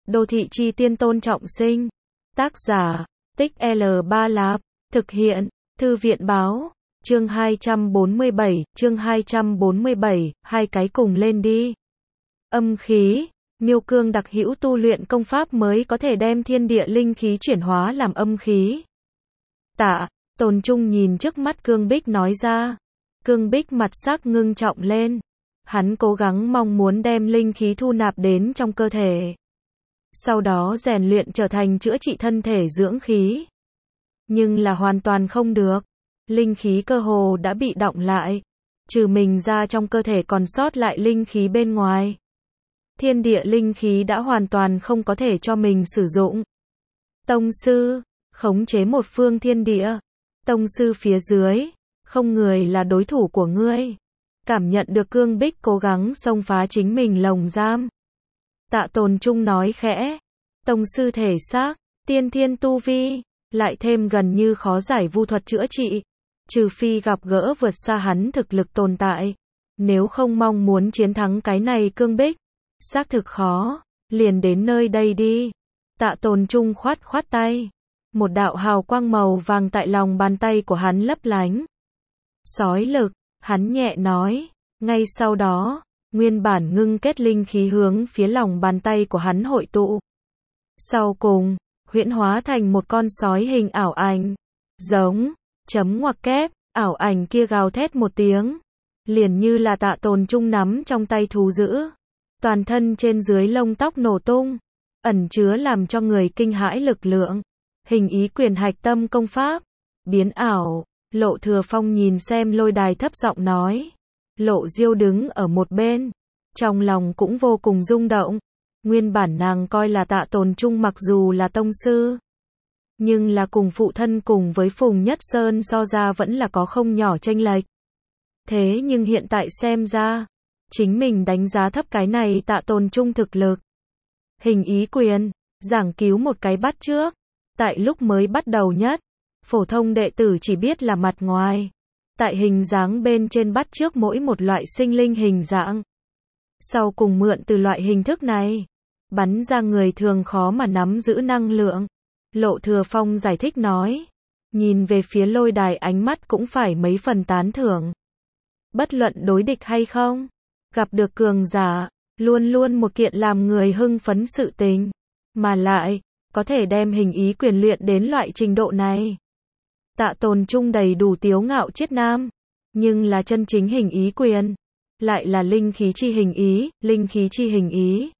Đô thị chi tiên Tôn Trọng Sinh. Tác giả, Tích L3 Lạp. Thực hiện, Thư viện báo. Chương 247, hai cái cùng lên đi. Âm khí, Miêu Cương đặc hữu tu luyện công pháp mới có thể đem thiên địa linh khí chuyển hóa làm âm khí. Tạ, Tồn Trung nhìn trước mắt Cương Bích nói ra. Cương Bích mặt sắc ngưng trọng lên. Hắn cố gắng mong muốn đem linh khí thu nạp đến trong cơ thể. Sau đó rèn luyện trở thành chữa trị thân thể dưỡng khí. Nhưng là hoàn toàn không được. Linh khí cơ hồ đã bị đọng lại. Trừ mình ra trong cơ thể còn sót lại linh khí bên ngoài. Thiên địa linh khí đã hoàn toàn không có thể cho mình sử dụng. Tông sư, khống chế một phương thiên địa. Tông sư phía dưới, không người là đối thủ của ngươi. Cảm nhận được Cương Bích cố gắng xông phá chính mình lồng giam. Tạ Tồn Trung nói khẽ. Tông sư thể xác, tiên thiên tu vi, lại thêm gần như khó giải vu thuật chữa trị. Trừ phi gặp gỡ vượt xa hắn thực lực tồn tại. Nếu không mong muốn chiến thắng cái này Cương Bích, xác thực khó, liền đến nơi đây đi. Tạ Tồn Trung khoát khoát tay. Một đạo hào quang màu vàng tại lòng bàn tay của hắn lấp lánh. Sói lực, hắn nhẹ nói. Ngay sau đó, nguyên bản ngưng kết linh khí hướng phía lòng bàn tay của hắn hội tụ. Sau cùng, huyễn hóa thành một con sói hình ảo ảnh. Giống, chấm ngoặc kép, ảo ảnh kia gào thét một tiếng. Liền như là Tạ Tồn Trung nắm trong tay thú dữ. Toàn thân trên dưới lông tóc nổ tung. Ẩn chứa làm cho người kinh hãi lực lượng. Hình ý quyền hạch tâm công pháp. Biến ảo, Lộ Thừa Phong nhìn xem lôi đài thấp giọng nói. Lộ Diêu đứng ở một bên. Trong lòng cũng vô cùng rung động. Nguyên bản nàng coi là Tạ Tồn Trung mặc dù là tông sư. Nhưng là cùng phụ thân cùng với Phùng Nhất Sơn so ra vẫn là có không nhỏ chênh lệch. Thế nhưng hiện tại xem ra, chính mình đánh giá thấp cái này Tạ Tồn Trung thực lực. Hình ý quyền, giảng cứu một cái bắt trước. Tại lúc mới bắt đầu nhất, phổ thông đệ tử chỉ biết là mặt ngoài. Tại hình dáng bên trên bắt trước mỗi một loại sinh linh hình dạng. Sau cùng mượn từ loại hình thức này, bắn ra người thường khó mà nắm giữ năng lượng. Lộ Thừa Phong giải thích nói. Nhìn về phía lôi đài ánh mắt cũng phải mấy phần tán thưởng. Bất luận đối địch hay không, gặp được cường giả, luôn luôn một kiện làm người hưng phấn sự tình. Mà lại, có thể đem hình ý quyền luyện đến loại trình độ này. Tạ Tồn Trung đầy đủ tiếu ngạo triết nam. Nhưng là chân chính hình ý quyền. Lại là linh khí chi hình ý, linh khí chi hình ý.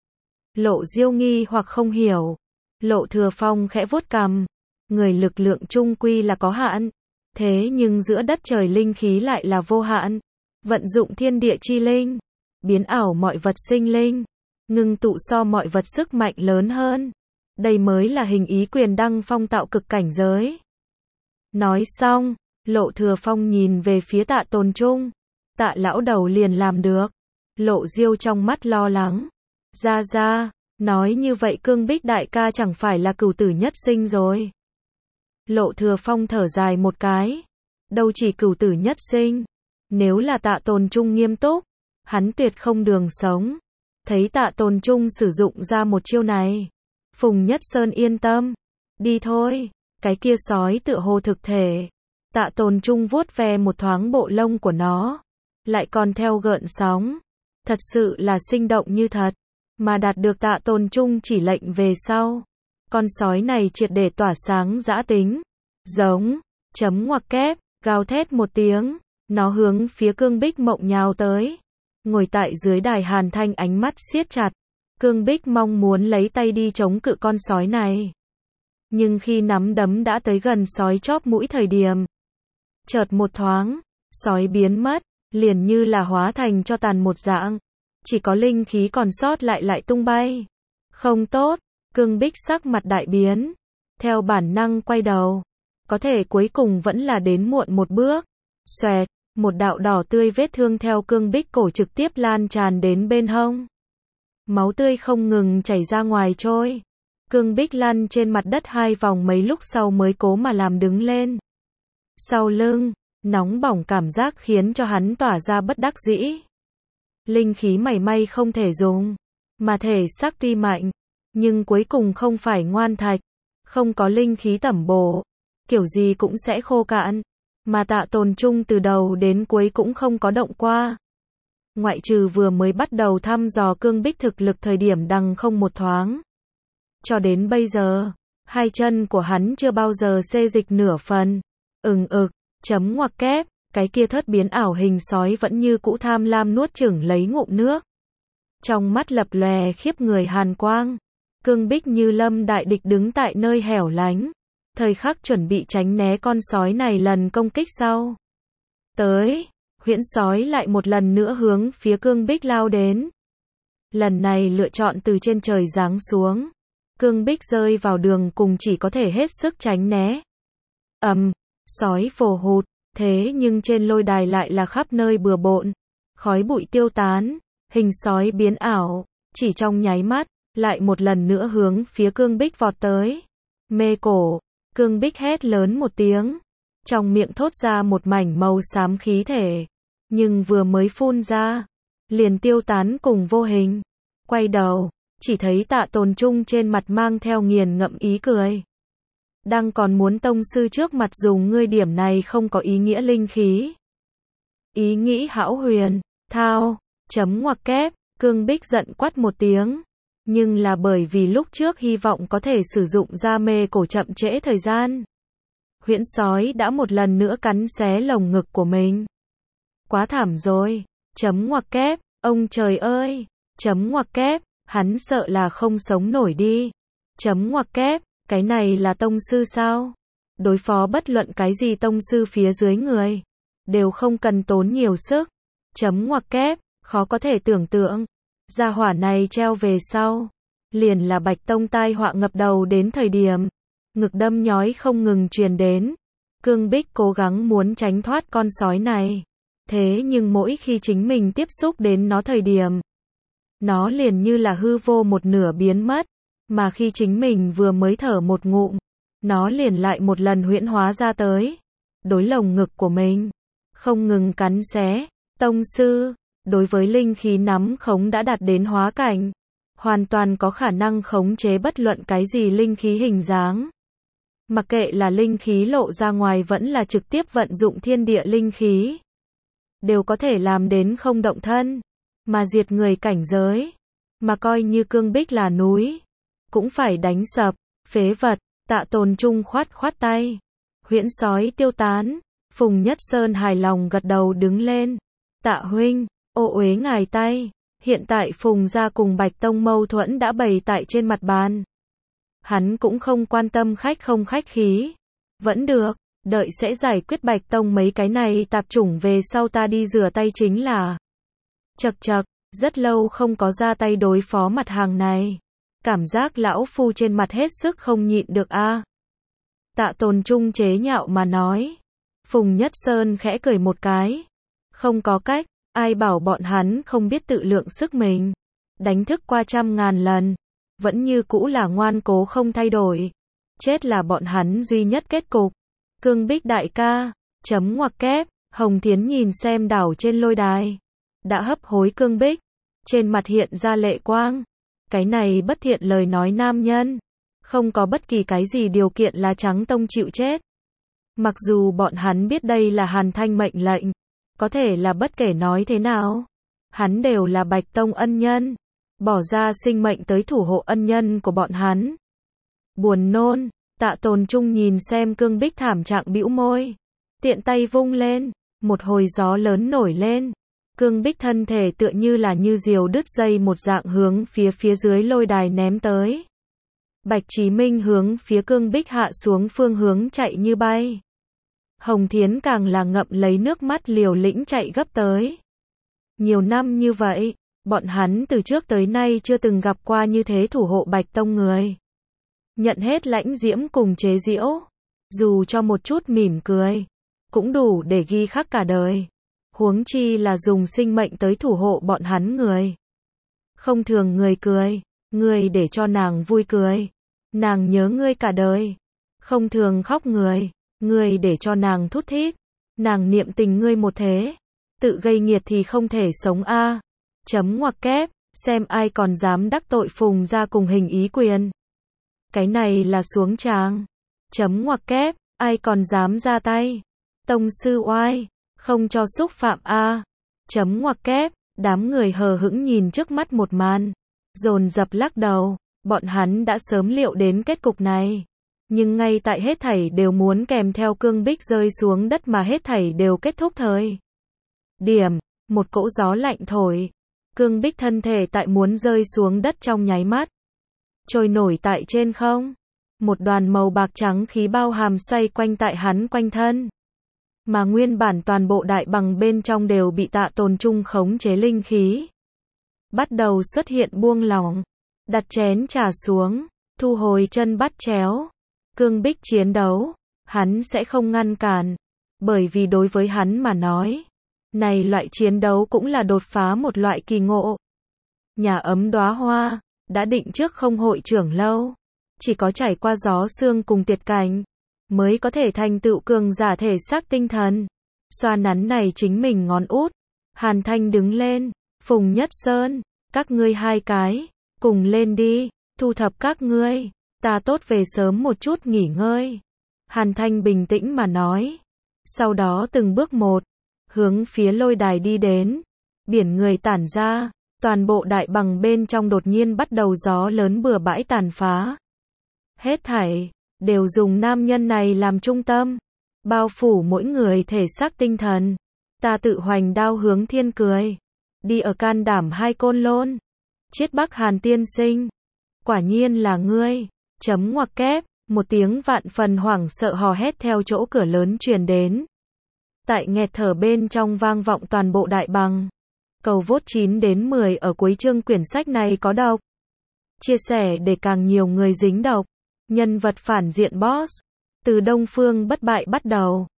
Lộ Diêu nghi hoặc không hiểu. Lộ Thừa Phong khẽ vuốt cằm. Người lực lượng chung quy là có hạn. Thế nhưng giữa đất trời linh khí lại là vô hạn. Vận dụng thiên địa chi linh. Biến ảo mọi vật sinh linh. Ngưng tụ so mọi vật sức mạnh lớn hơn. Đây mới là hình ý quyền đăng phong tạo cực cảnh giới. Nói xong, Lộ Thừa Phong nhìn về phía Tạ Tồn Trung. Tạ lão đầu liền làm được. Lộ Diêu trong mắt lo lắng. Ra, nói như vậy Cương Bích đại ca chẳng phải là cửu tử nhất sinh rồi. Lộ Thừa Phong thở dài một cái. Đâu chỉ cửu tử nhất sinh. Nếu là Tạ Tồn Trung nghiêm túc, hắn tuyệt không đường sống. Thấy Tạ Tồn Trung sử dụng ra một chiêu này. Phùng Nhất Sơn yên tâm. Đi thôi, cái kia sói tựa hồ thực thể. Tạ Tồn Trung vuốt ve một thoáng bộ lông của nó. Lại còn theo gợn sóng. Thật sự là sinh động như thật. Mà đạt được Tạ Tồn Trung chỉ lệnh về sau. Con sói này triệt để tỏa sáng dã tính. Giống, chấm ngoặc kép, gào thét một tiếng. Nó hướng phía Cương Bích Mộng nhào tới. Ngồi tại dưới đài Hàn Thanh ánh mắt siết chặt. Cương Bích mong muốn lấy tay đi chống cự con sói này. Nhưng khi nắm đấm đã tới gần sói chóp mũi thời điểm. Chợt một thoáng, sói biến mất, liền như là hóa thành cho tàn một dạng. Chỉ có linh khí còn sót lại tung bay. Không tốt, Cương Bích sắc mặt đại biến. Theo bản năng quay đầu. Có thể cuối cùng vẫn là đến muộn một bước. Xoẹt, một đạo đỏ tươi vết thương theo Cương Bích cổ trực tiếp lan tràn đến bên hông. Máu tươi không ngừng chảy ra ngoài trôi. Cương Bích lăn trên mặt đất 2 vòng mấy lúc sau mới cố mà làm đứng lên. Sau lưng, nóng bỏng cảm giác khiến cho hắn tỏa ra bất đắc dĩ. Linh khí mảy may không thể dùng, mà thể xác tuy mạnh, nhưng cuối cùng không phải ngoan thạch, không có linh khí tẩm bổ, kiểu gì cũng sẽ khô cạn, mà Tạ Tồn Trung từ đầu đến cuối cũng không có động qua. Ngoại trừ vừa mới bắt đầu thăm dò Cương Bích thực lực thời điểm đằng không một thoáng. Cho đến bây giờ, hai chân của hắn chưa bao giờ xê dịch nửa phần. Chấm ngoặc kép, cái kia thớt biến ảo hình sói vẫn như cũ tham lam nuốt chửng lấy ngụm nước. Trong mắt lập lòe khiếp người hàn quang. Cương Bích như lâm đại địch đứng tại nơi hẻo lánh. Thời khắc chuẩn bị tránh né con sói này lần công kích sau. Tới, huyễn sói lại một lần nữa hướng phía Cương Bích lao đến. Lần này lựa chọn từ trên trời giáng xuống. Cương Bích rơi vào đường cùng chỉ có thể hết sức tránh né. Sói vồ hụt, thế nhưng trên lôi đài lại là khắp nơi bừa bộn. Khói bụi tiêu tán, hình sói biến ảo, chỉ trong nháy mắt, lại một lần nữa hướng phía Cương Bích vọt tới. Mê cổ, Cương Bích hét lớn một tiếng, trong miệng thốt ra một mảnh màu xám khí thể, nhưng vừa mới phun ra, liền tiêu tán cùng vô hình. Quay đầu, chỉ thấy Tạ Tồn Trung trên mặt mang theo nghiền ngẫm ý cười. Đang còn muốn tông sư trước mặt dùng ngươi điểm này không có ý nghĩa linh khí. Ý nghĩ hão huyền, thao, chấm ngoặc kép, Cương Bích giận quát một tiếng. Nhưng là bởi vì lúc trước hy vọng có thể sử dụng ra mê cổ chậm trễ thời gian. Huyễn sói đã một lần nữa cắn xé lồng ngực của mình. Quá thảm rồi, chấm ngoặc kép, ông trời ơi, chấm ngoặc kép, hắn sợ là không sống nổi đi. Chấm ngoặc kép, cái này là tông sư sao? Đối phó bất luận cái gì tông sư phía dưới người, đều không cần tốn nhiều sức. Chấm ngoặc kép, khó có thể tưởng tượng. Gia hỏa này treo về sau, liền là Bạch Tông tai họa ngập đầu đến thời điểm. Ngực đâm nhói không ngừng truyền đến. Cương Bích cố gắng muốn tránh thoát con sói này. Thế nhưng mỗi khi chính mình tiếp xúc đến nó thời điểm, nó liền như là hư vô một nửa biến mất. Mà khi chính mình vừa mới thở một ngụm, nó liền lại một lần huyễn hóa ra tới. Đối lồng ngực của mình, không ngừng cắn xé. Tông sư, đối với linh khí nắm khống đã đạt đến hóa cảnh. Hoàn toàn có khả năng khống chế bất luận cái gì linh khí hình dáng. Mặc kệ là linh khí lộ ra ngoài vẫn là trực tiếp vận dụng thiên địa linh khí, đều có thể làm đến không động thân, mà diệt người cảnh giới. Mà coi như Cương Bích là núi, cũng phải đánh sập, phế vật. Tạ Tồn Trung khoát khoát tay. Huyễn sói tiêu tán. Phùng Nhất Sơn hài lòng gật đầu đứng lên. Tạ huynh, ô uế ngài tay. Hiện tại Phùng gia cùng Bạch Tông mâu thuẫn đã bày tại trên mặt bàn. Hắn cũng không quan tâm khách không khách khí. Vẫn được, đợi sẽ giải quyết Bạch Tông mấy cái này tạp chủng về sau ta đi rửa tay chính là. Chậc chậc, rất lâu không có ra tay đối phó mặt hàng này. Cảm giác lão phu trên mặt hết sức không nhịn được a. Tạ Tồn Trung chế nhạo mà nói. Phùng Nhất Sơn khẽ cười một cái. Không có cách, ai bảo bọn hắn không biết tự lượng sức mình. Đánh thức qua 100.000 lần, vẫn như cũ là ngoan cố không thay đổi. Chết là bọn hắn duy nhất kết cục. Cương Bích đại ca, chấm ngoặc kép, Hồng Thiến nhìn xem đảo trên lôi đài. Đã hấp hối Cương Bích, trên mặt hiện ra lệ quang. Cái này bất thiện lời nói nam nhân, không có bất kỳ cái gì điều kiện là Trắng Tông chịu chết. Mặc dù bọn hắn biết đây là Hàn Thanh mệnh lệnh, có thể là bất kể nói thế nào, hắn đều là Bạch Tông ân nhân, bỏ ra sinh mệnh tới thủ hộ ân nhân của bọn hắn. Buồn nôn. Tạ Tồn Trung nhìn xem Cương Bích thảm trạng bĩu môi, tiện tay vung lên, một hồi gió lớn nổi lên. Cương Bích thân thể tựa như là như diều đứt dây một dạng hướng phía dưới lôi đài ném tới. Bạch Chí Minh hướng phía Cương Bích hạ xuống phương hướng chạy như bay. Hồng Thiến càng là ngậm lấy nước mắt liều lĩnh chạy gấp tới. Nhiều năm như vậy, bọn hắn từ trước tới nay chưa từng gặp qua như thế thủ hộ Bạch Tông người. Nhận hết lãnh diễm cùng chế giễu, dù cho một chút mỉm cười, cũng đủ để ghi khắc cả đời. Huống chi là dùng sinh mệnh tới thủ hộ bọn hắn người. Không thường người cười, người để cho nàng vui cười, nàng nhớ ngươi cả đời. Không thường khóc người để cho nàng thút thít, nàng niệm tình ngươi một thế. Tự gây nghiệt thì không thể sống a. Chấm ngoặc kép, xem ai còn dám đắc tội Phùng gia cùng Hình Ý Quyền. Cái này là xuống tràng. Chấm ngoặc kép, ai còn dám ra tay. Tông sư oai, không cho xúc phạm a. Chấm ngoặc kép, đám người hờ hững nhìn trước mắt một màn, dồn dập lắc đầu, bọn hắn đã sớm liệu đến kết cục này. Nhưng ngay tại hết thảy đều muốn kèm theo cương bích rơi xuống đất mà hết thảy đều kết thúc thời điểm, một cỗ gió lạnh thổi, cương bích thân thể tại muốn rơi xuống đất trong nháy mắt, trôi nổi tại trên không, một đoàn màu bạc trắng khí bao hàm xoay quanh tại hắn quanh thân. Mà nguyên bản toàn bộ đại bằng bên trong đều bị Tạ Tồn Trung khống chế linh khí. Bắt đầu xuất hiện buông lỏng, đặt chén trà xuống, thu hồi chân bắt chéo. Cương bích chiến đấu, hắn sẽ không ngăn cản, bởi vì đối với hắn mà nói, này loại chiến đấu cũng là đột phá một loại kỳ ngộ. Nhà ấm đóa hoa, đã định trước không hội trưởng lâu, chỉ có trải qua gió sương cùng tuyệt cảnh, mới có thể thành tựu cường giả thể xác tinh thần. Xoa nắn này chính mình ngón út, Hàn Thanh đứng lên, Phùng Nhất Sơn, các ngươi hai cái, cùng lên đi, thu thập các ngươi, ta tốt về sớm một chút nghỉ ngơi. Hàn Thanh bình tĩnh mà nói, sau đó từng bước một, hướng phía lôi đài đi đến, biển người tản ra, toàn bộ đại bằng bên trong đột nhiên bắt đầu gió lớn bừa bãi tàn phá. Hết thảy đều dùng nam nhân này làm trung tâm, bao phủ mỗi người thể xác tinh thần. Ta tự hoành đao hướng thiên cười, đi ở can đảm hai côn lôn. Chiết Bắc Hàn tiên sinh, quả nhiên là ngươi. Chấm ngoặc kép, một tiếng vạn phần hoảng sợ hò hét theo chỗ cửa lớn truyền đến. Tại nghẹt thở bên trong vang vọng toàn bộ đại bằng. Cầu vote 9 đến 10 ở cuối chương quyển sách này có độc. Chia sẻ để càng nhiều người dính độc. Nhân vật phản diện boss, từ Đông Phương Bất Bại bắt đầu.